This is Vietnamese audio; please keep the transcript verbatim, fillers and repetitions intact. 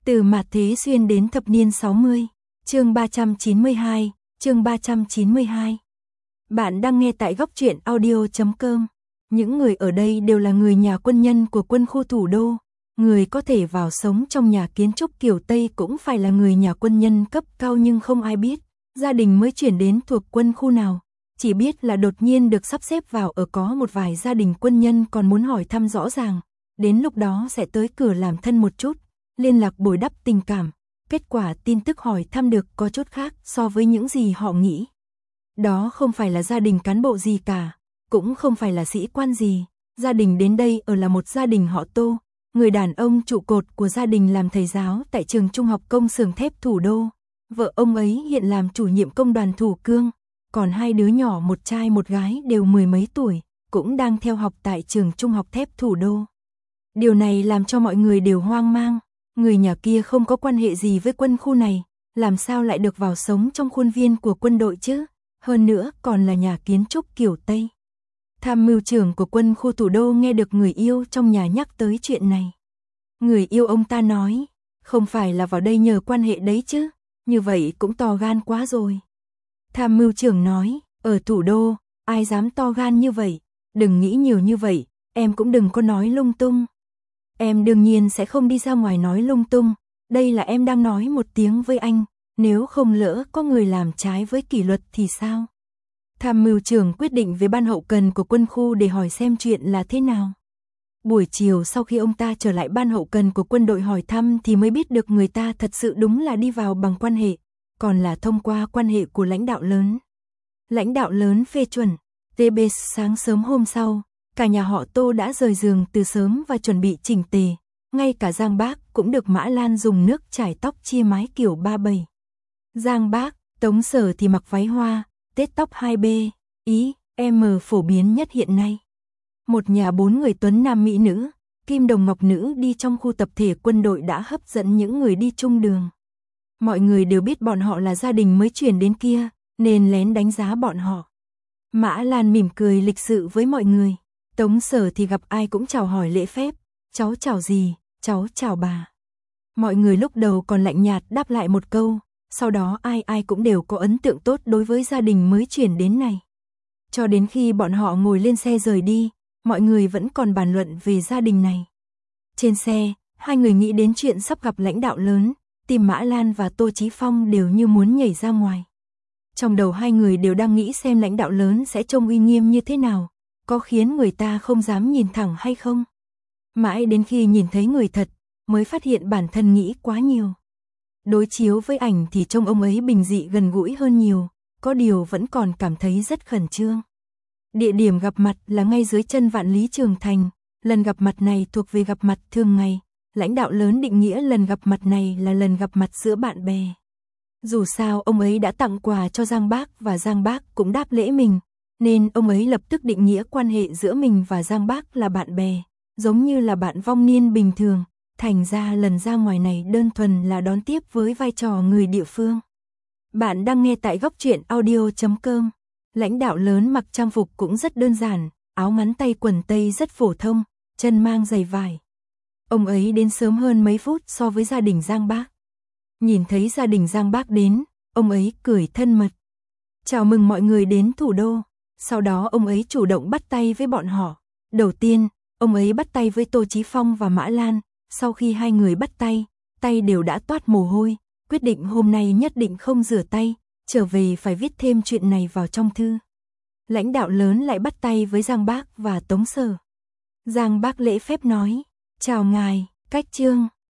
Từ mạt thế xuyên đến thập niên sáu mươi, chương ba trăm chín mươi hai, chương ba trăm chín mươi hai. Bạn đang nghe tại góc truyện audio chấm com. Những người ở đây đều là người nhà quân nhân của quân khu thủ đô. Người có thể vào sống trong nhà kiến trúc kiểu Tây cũng phải là người nhà quân nhân cấp cao, nhưng không ai biết gia đình mới chuyển đến thuộc quân khu nào. Chỉ biết là đột nhiên được sắp xếp vào ở, có một vài gia đình quân nhân còn muốn hỏi thăm rõ ràng. Đến lúc đó sẽ tới cửa làm thân một chút, liên lạc bồi đắp tình cảm. Kết quả tin tức hỏi thăm được có chút khác so với những gì họ nghĩ. Đó không phải là gia đình cán bộ gì cả, cũng không phải là sĩ quan gì. Gia đình đến đây ở là một gia đình họ Tô. Người đàn ông trụ cột của gia đình làm thầy giáo tại trường trung học công xưởng thép thủ đô. Vợ ông ấy hiện làm chủ nhiệm công đoàn thủ cương. Còn hai đứa nhỏ, một trai một gái, đều mười mấy tuổi, cũng đang theo học tại trường trung học thép thủ đô. Điều này làm cho mọi người đều hoang mang. Người nhà kia không có quan hệ gì với quân khu này, làm sao lại được vào sống trong khuôn viên của quân đội chứ? Hơn nữa còn là nhà kiến trúc kiểu Tây. Tham mưu trưởng của quân khu thủ đô nghe được người yêu trong nhà nhắc tới chuyện này. Người yêu ông ta nói, không phải là vào đây nhờ quan hệ đấy chứ, như vậy cũng to gan quá rồi. Tham mưu trưởng nói, ở thủ đô, ai dám to gan như vậy, đừng nghĩ nhiều như vậy, em cũng đừng có nói lung tung. Em đương nhiên sẽ không đi ra ngoài nói lung tung, đây là em đang nói một tiếng với anh, nếu không lỡ có người làm trái với kỷ luật thì sao? Tham mưu trưởng quyết định với ban hậu cần của quân khu để hỏi xem chuyện là thế nào. Buổi chiều sau khi ông ta trở lại ban hậu cần của quân đội hỏi thăm thì mới biết được người ta thật sự đúng là đi vào bằng quan hệ, còn là thông qua quan hệ của lãnh đạo lớn. Lãnh đạo lớn phê chuẩn. tê bê sáng sớm hôm sau, cả nhà họ Tô đã rời giường từ sớm và chuẩn bị chỉnh tề. Ngay cả Giang Bác cũng được Mã Lan dùng nước chải tóc chia mái kiểu ba bảy. Giang Bác, Tống Sở thì mặc váy hoa, tết tóc hai bê, ý, M phổ biến nhất hiện nay. Một nhà bốn người tuấn nam mỹ nữ, kim đồng ngọc nữ đi trong khu tập thể quân đội đã hấp dẫn những người đi chung đường. Mọi người đều biết bọn họ là gia đình mới chuyển đến kia, nên lén đánh giá bọn họ. Mã Lan mỉm cười lịch sự với mọi người. Tống Sở thì gặp ai cũng chào hỏi lễ phép, cháu chào gì, cháu chào bà. Mọi người lúc đầu còn lạnh nhạt đáp lại một câu, sau đó ai ai cũng đều có ấn tượng tốt đối với gia đình mới chuyển đến này. Cho đến khi bọn họ ngồi lên xe rời đi, mọi người vẫn còn bàn luận về gia đình này. Trên xe, hai người nghĩ đến chuyện sắp gặp lãnh đạo lớn, tim Mã Lan và Tô Chí Phong đều như muốn nhảy ra ngoài. Trong đầu hai người đều đang nghĩ xem lãnh đạo lớn sẽ trông uy nghiêm như thế nào, có khiến người ta không dám nhìn thẳng hay không. Mãi đến khi nhìn thấy người thật, mới phát hiện bản thân nghĩ quá nhiều. Đối chiếu với ảnh thì trông ông ấy bình dị gần gũi hơn nhiều, có điều vẫn còn cảm thấy rất khẩn trương. Địa điểm gặp mặt là ngay dưới chân Vạn Lý Trường Thành, lần gặp mặt này thuộc về gặp mặt thường ngày. Lãnh đạo lớn định nghĩa lần gặp mặt này là lần gặp mặt giữa bạn bè. Dù sao ông ấy đã tặng quà cho Giang Bác và Giang Bác cũng đáp lễ mình, nên ông ấy lập tức định nghĩa quan hệ giữa mình và Giang Bác là bạn bè, giống như là bạn vong niên bình thường. Thành ra lần ra ngoài này đơn thuần là đón tiếp với vai trò người địa phương. Bạn đang nghe tại góc truyện audio chấm com. Lãnh đạo lớn mặc trang phục cũng rất đơn giản, áo ngắn tay quần tây rất phổ thông, chân mang giày vải. Ông ấy đến sớm hơn mấy phút so với gia đình Giang Bác. Nhìn thấy gia đình Giang Bác đến, ông ấy cười thân mật. Chào mừng mọi người đến thủ đô. Sau đó ông ấy chủ động bắt tay với bọn họ. Đầu tiên, ông ấy bắt tay với Tô Chí Phong và Mã Lan. Sau khi hai người bắt tay, tay đều đã toát mồ hôi, quyết định hôm nay nhất định không rửa tay, trở về phải viết thêm chuyện này vào trong thư. Lãnh đạo lớn lại bắt tay với Giang Bác và Tống Sở. Giang Bác lễ phép nói, chào ngài, cách trương,